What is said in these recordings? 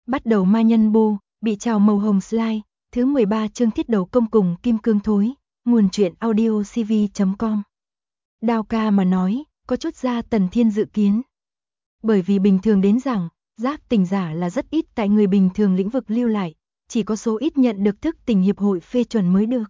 Bắt đầu ma nhân bu, bị trào màu hồng slide, thứ 13 chương thiết đầu công cùng kim cương thối, nguồn truyện audio cv.com. Đao ca mà nói, có chút ra Tần Thiên dự kiến. Bởi vì bình thường đến rằng, giác tỉnh giả là rất ít tại người bình thường lĩnh vực lưu lại, chỉ có số ít nhận được thức tỉnh hiệp hội phê chuẩn mới được.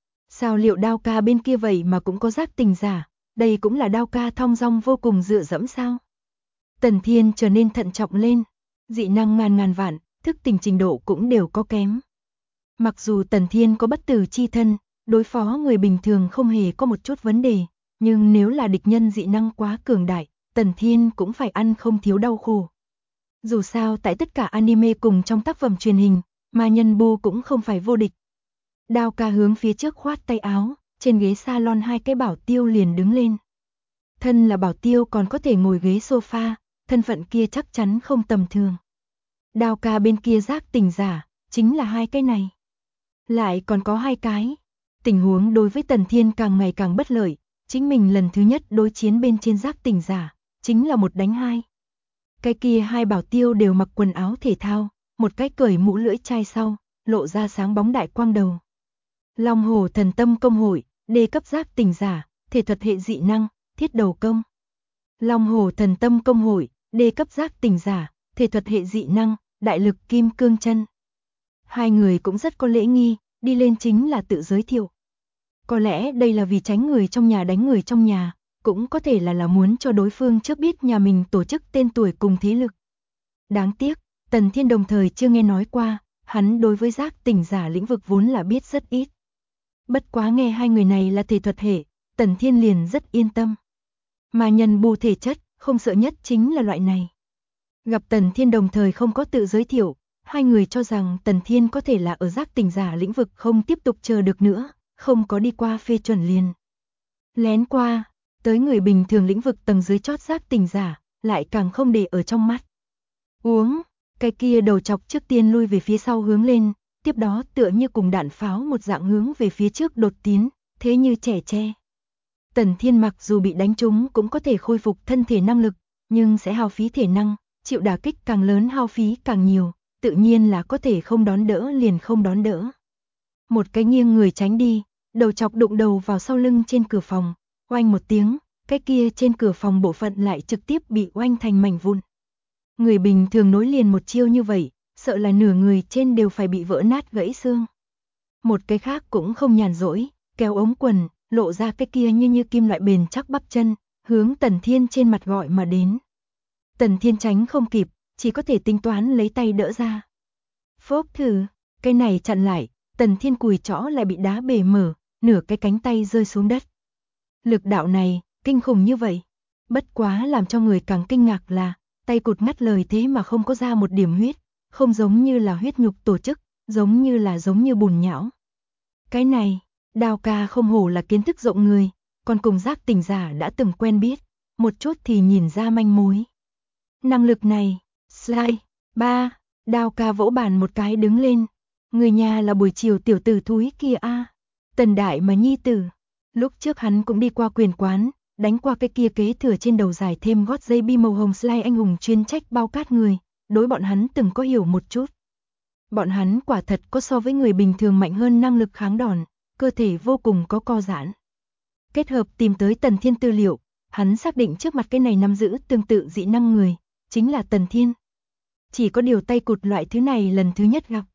Sao liệu đao ca bên kia vậy mà cũng có giác tỉnh giả, đây cũng là đao ca thong dong vô cùng dựa dẫm sao? Tần Thiên trở nên thận trọng lên, dị năng ngàn vạn, thức tỉnh trình độ cũng đều có kém. Mặc dù Tần Thiên có bất tử chi thân, đối phó người bình thường không hề có một chút vấn đề, nhưng nếu là địch nhân dị năng quá cường đại, Tần Thiên cũng phải ăn không thiếu đau khổ. Dù sao tại tất cả anime cùng trong tác phẩm truyền hình, ma nhân bu cũng không phải vô địch. Đao ca hướng phía trước khoát tay áo, trên ghế salon hai cái bảo tiêu liền đứng lên. Thân là bảo tiêu còn có thể ngồi ghế sofa, thân phận kia chắc chắn không tầm thường. Đao ca bên kia giác tỉnh giả, chính là hai cái này. Lại còn có hai cái. Tình huống đối với Tần Thiên càng ngày càng bất lợi, chính mình lần thứ nhất đối chiến bên trên giác tỉnh giả, chính là một đánh hai. Cái kia hai bảo tiêu đều mặc quần áo thể thao, một cái cởi mũ lưỡi chai sau, lộ ra sáng bóng đại quang đầu. Long Hổ Thần Tâm Công Hội, đề cấp giác tỉnh giả, thể thuật hệ dị năng, thiết đầu công. Long Hổ Thần Tâm Công Hội, đề cấp giác tỉnh giả, thể thuật hệ dị năng, đại lực kim cương chân. Hai người cũng rất có lễ nghi, đi lên chính là tự giới thiệu. Có lẽ đây là vì tránh người trong nhà đánh người trong nhà, cũng có thể là muốn cho đối phương trước biết nhà mình tổ chức tên tuổi cùng thế lực. Đáng tiếc, Tần Thiên đồng thời chưa nghe nói qua, hắn đối với giác tỉnh giả lĩnh vực vốn là biết rất ít. Bất quá nghe hai người này là thể thuật hệ, Tần Thiên liền rất yên tâm. Mà nhân bù thể chất, không sợ nhất chính là loại này. Gặp Tần Thiên đồng thời không có tự giới thiệu, hai người cho rằng Tần Thiên có thể là ở giác tỉnh giả lĩnh vực không tiếp tục chờ được nữa, không có đi qua phê chuẩn liền. Lén qua, tới người bình thường lĩnh vực tầng dưới chót giác tỉnh giả, lại càng không để ở trong mắt. Uống, cái kia đầu chọc trước tiên lui về phía sau hướng lên, tiếp đó tựa như cùng đạn pháo một dạng hướng về phía trước đột tiến, thế như trẻ tre. Tần Thiên mặc dù bị đánh trúng cũng có thể khôi phục thân thể năng lực, nhưng sẽ hao phí thể năng, chịu đả kích càng lớn hao phí càng nhiều, tự nhiên là có thể không đón đỡ liền không đón đỡ. Một cái nghiêng người tránh đi, đầu chọc đụng đầu vào sau lưng trên cửa phòng, oanh một tiếng, cái kia trên cửa phòng bộ phận lại trực tiếp bị oanh thành mảnh vụn. Người bình thường nối liền một chiêu như vậy, sợ là nửa người trên đều phải bị vỡ nát gãy xương. Một cái khác cũng không nhàn rỗi, kéo ống quần, lộ ra cái kia như kim loại bền chắc bắp chân, hướng Tần Thiên trên mặt gọi mà đến. Tần Thiên tránh không kịp, chỉ có thể tính toán lấy tay đỡ ra. Phốc thử, cái này chặn lại, Tần Thiên cùi chõ lại bị đá bể mở, nửa cái cánh tay rơi xuống đất. Lực đạo này, kinh khủng như vậy. Bất quá làm cho người càng kinh ngạc là, tay cụt ngắt lời thế mà không có ra một điểm huyết, không giống như là huyết nhục tổ chức, giống như bùn nhão. Cái này, Đao ca không hổ là kiến thức rộng người, còn cùng giác tỉnh giả đã từng quen biết, một chút thì nhìn ra manh mối. Năng lực này, slide, 3, Đao ca vỗ bàn một cái đứng lên. Người nhà là buổi chiều tiểu tử thúi kia a, Tần đại mà nhi tử. Lúc trước hắn cũng đi qua quyền quán, đánh qua cái kia kế thừa trên đầu dài thêm gót dây bi màu hồng slide anh hùng chuyên trách bao cát người, đối bọn hắn từng có hiểu một chút. Bọn hắn quả thật có so với người bình thường mạnh hơn năng lực kháng đòn, cơ thể vô cùng có co giãn. Kết hợp tìm tới Tần Thiên tư liệu, hắn xác định trước mặt cái này nắm giữ tương tự dị năng người, chính là Tần Thiên. Chỉ có điều tay cụt loại thứ này lần thứ nhất gặp.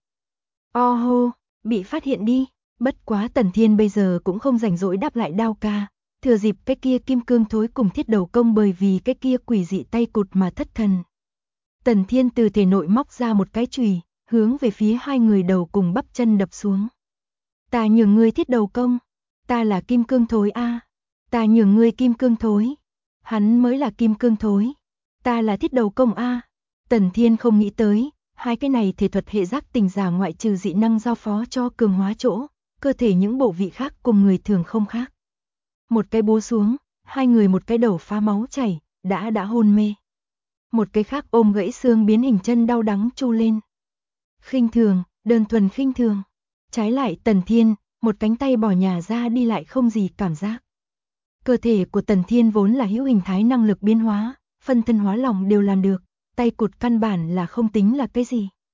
Hô, bị phát hiện đi, bất quá Tần Thiên bây giờ cũng không rảnh rỗi đáp lại Đao ca, thừa dịp cái kia kim cương thối cùng thiết đầu công bởi vì cái kia quỷ dị tay cụt mà thất thần. Tần Thiên từ thể nội móc ra một cái chùy, hướng về phía hai người đầu cùng bắp chân đập xuống. Ta nhường ngươi thiết đầu công, ta là kim cương thối a, ta nhường ngươi kim cương thối, hắn mới là kim cương thối, ta là thiết đầu công a. Tần Thiên không nghĩ tới, hai cái này thể thuật hệ giác tỉnh giả ngoại trừ dị năng giao phó cho cường hóa chỗ, cơ thể những bộ vị khác cùng người thường không khác. Một cái búa xuống, hai người một cái đầu phá máu chảy, đã hôn mê. Một cái khác ôm gãy xương biến hình chân đau đắng chu lên. Khinh thường, đơn thuần khinh thường. Trái lại Tần Thiên, một cánh tay bỏ nhà ra đi lại không gì cảm giác. Cơ thể của Tần Thiên vốn là hữu hình thái năng lực biến hóa, phân thân hóa lỏng đều làm được, tay cụt căn bản là không tính là cái gì.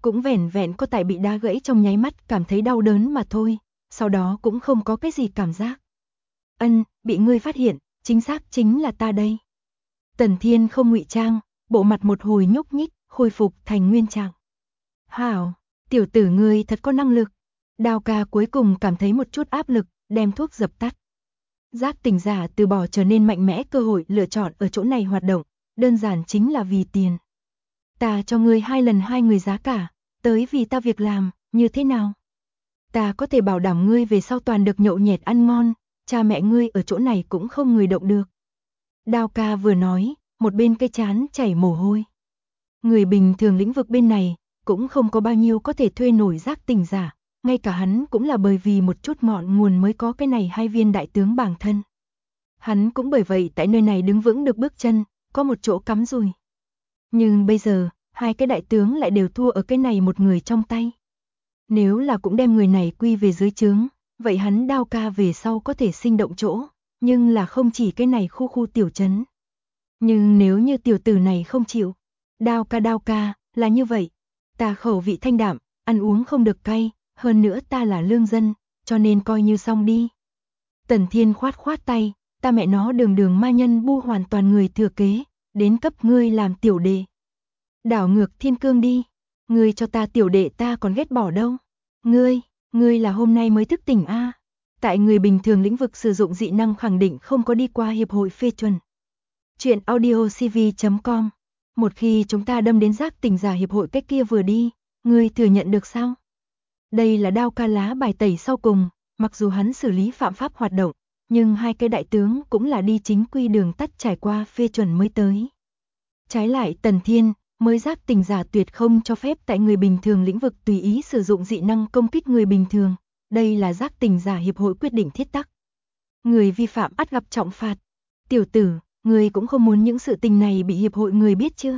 cũng vẻn vẹn có tại bị đá gãy trong nháy mắt cảm thấy đau đớn mà thôi, sau đó cũng không có cái gì cảm giác. Bị ngươi phát hiện, chính xác chính là ta đây. Tần Thiên không ngụy trang, bộ mặt một hồi nhúc nhích, khôi phục thành nguyên trạng. Hảo, tiểu tử ngươi thật có năng lực. Đao ca cuối cùng cảm thấy một chút áp lực, đem thuốc dập tắt. Giác tỉnh giả từ bỏ trở nên mạnh mẽ cơ hội lựa chọn ở chỗ này hoạt động, đơn giản chính là vì tiền. Ta cho ngươi 2 lần 2 người giá cả, tới vì ta việc làm, như thế nào? Ta có thể bảo đảm ngươi về sau toàn được nhậu nhẹt ăn ngon, cha mẹ ngươi ở chỗ này cũng không người động được. Đao ca vừa nói, một bên cái trán chảy mồ hôi. Người bình thường lĩnh vực bên này, cũng không có bao nhiêu có thể thuê nổi giác tỉnh giả, ngay cả hắn cũng là bởi vì một chút ngọn nguồn mới có cái này 2 viên đại tướng bảng thân. Hắn cũng bởi vậy tại nơi này đứng vững được bước chân, có một chỗ cắm rùi. Nhưng bây giờ, 2 cái đại tướng lại đều thua ở cái này một người trong tay. Nếu là cũng đem người này quy về dưới trướng, vậy hắn Đao ca về sau có thể sinh động chỗ, nhưng là không chỉ cái này khu tiểu trấn. Nhưng nếu như tiểu tử này không chịu, Đao ca, là như vậy, ta khẩu vị thanh đạm, ăn uống không được cay, hơn nữa ta là lương dân, cho nên coi như xong đi. Tần Thiên khoát tay, ta mẹ nó đường ma nhân bu hoàn toàn người thừa kế, đến cấp ngươi làm tiểu đệ. Đảo ngược thiên cương đi, ngươi cho ta tiểu đệ ta còn ghét bỏ đâu. Ngươi là hôm nay mới thức tỉnh a? Tại người bình thường lĩnh vực sử dụng dị năng khẳng định không có đi qua hiệp hội phê chuẩn. Chuyện audiocv.com. Một khi chúng ta đâm đến giác tỉnh giả hiệp hội cách kia vừa đi, ngươi thừa nhận được sao? Đây là Đao ca lá bài tẩy sau cùng, mặc dù hắn xử lý phạm pháp hoạt động, nhưng 2 cái đại tướng cũng là đi chính quy đường tắt trải qua phê chuẩn mới tới. Trái lại Tần Thiên, mới giác tỉnh giả tuyệt không cho phép tại người bình thường lĩnh vực tùy ý sử dụng dị năng công kích người bình thường, đây là giác tỉnh giả hiệp hội quyết định thiết tắc. Người vi phạm ắt gặp trọng phạt. Tiểu tử, ngươi cũng không muốn những sự tình này bị hiệp hội người biết chưa?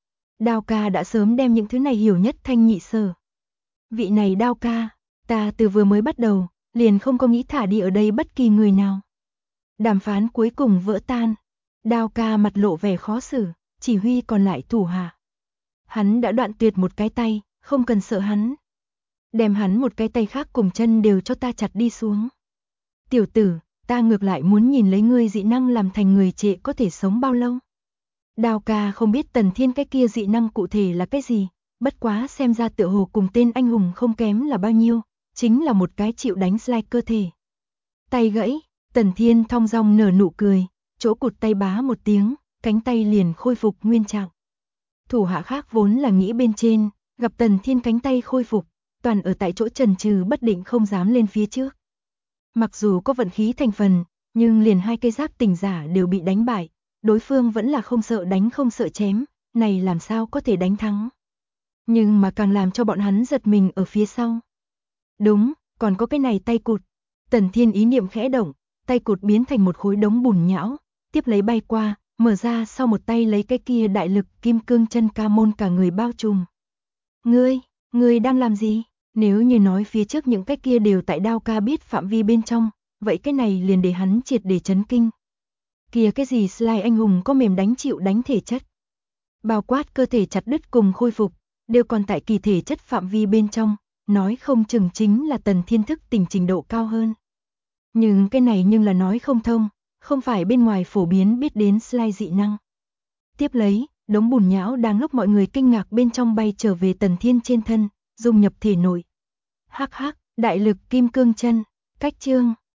Đao ca đã sớm đem những thứ này hiểu nhất thanh nhị sở. Vị này Đao ca, ta từ vừa mới bắt đầu, liền không có nghĩ thả đi ở đây bất kỳ người nào. Đàm phán cuối cùng vỡ tan. Đao ca mặt lộ vẻ khó xử, chỉ huy còn lại thủ hạ. Hắn đã đoạn tuyệt một cái tay, không cần sợ hắn. Đem hắn một cái tay khác cùng chân đều cho ta chặt đi xuống. Tiểu tử, ta ngược lại muốn nhìn lấy ngươi dị năng làm thành người trệ có thể sống bao lâu. Đao ca không biết Tần Thiên cái kia dị năng cụ thể là cái gì, bất quá xem ra tựa hồ cùng tên anh hùng không kém là bao nhiêu, chính là một cái chịu đánh slide cơ thể. Tay gãy, Tần Thiên thong dong nở nụ cười, chỗ cụt tay bá một tiếng, cánh tay liền khôi phục nguyên trạng. Thủ hạ khác vốn là nghĩ bên trên, gặp Tần Thiên cánh tay khôi phục, toàn ở tại chỗ chần chừ bất định không dám lên phía trước. Mặc dù có vận khí thành phần, nhưng liền 2 cây giác tỉnh giả đều bị đánh bại, đối phương vẫn là không sợ đánh không sợ chém, này làm sao có thể đánh thắng. Nhưng mà càng làm cho bọn hắn giật mình ở phía sau. Đúng, còn có cái này tay cụt. Tần Thiên ý niệm khẽ động, tay cụt biến thành một khối đống bùn nhão, tiếp lấy bay qua, mở ra sau một tay lấy cái kia đại lực kim cương chân ca môn cả người bao trùm. Ngươi đang làm gì? Nếu như nói phía trước những cái kia đều tại Đao ca biết phạm vi bên trong, vậy cái này liền để hắn triệt để chấn kinh. Kìa cái gì slide anh hùng có mềm đánh chịu đánh thể chất. Bao quát cơ thể chặt đứt cùng khôi phục, đều còn tại kỳ thể chất phạm vi bên trong, nói không chừng chính là Tần Thiên thức tỉnh trình độ cao hơn. Nhưng cái này nhưng là nói không thông, không phải bên ngoài phổ biến biết đến slide dị năng. Tiếp lấy, đống bùn nhão đang lúc mọi người kinh ngạc bên trong bay trở về Tần Thiên trên thân, dung nhập thể nội. Hắc, đại lực kim cương chân, cách chương.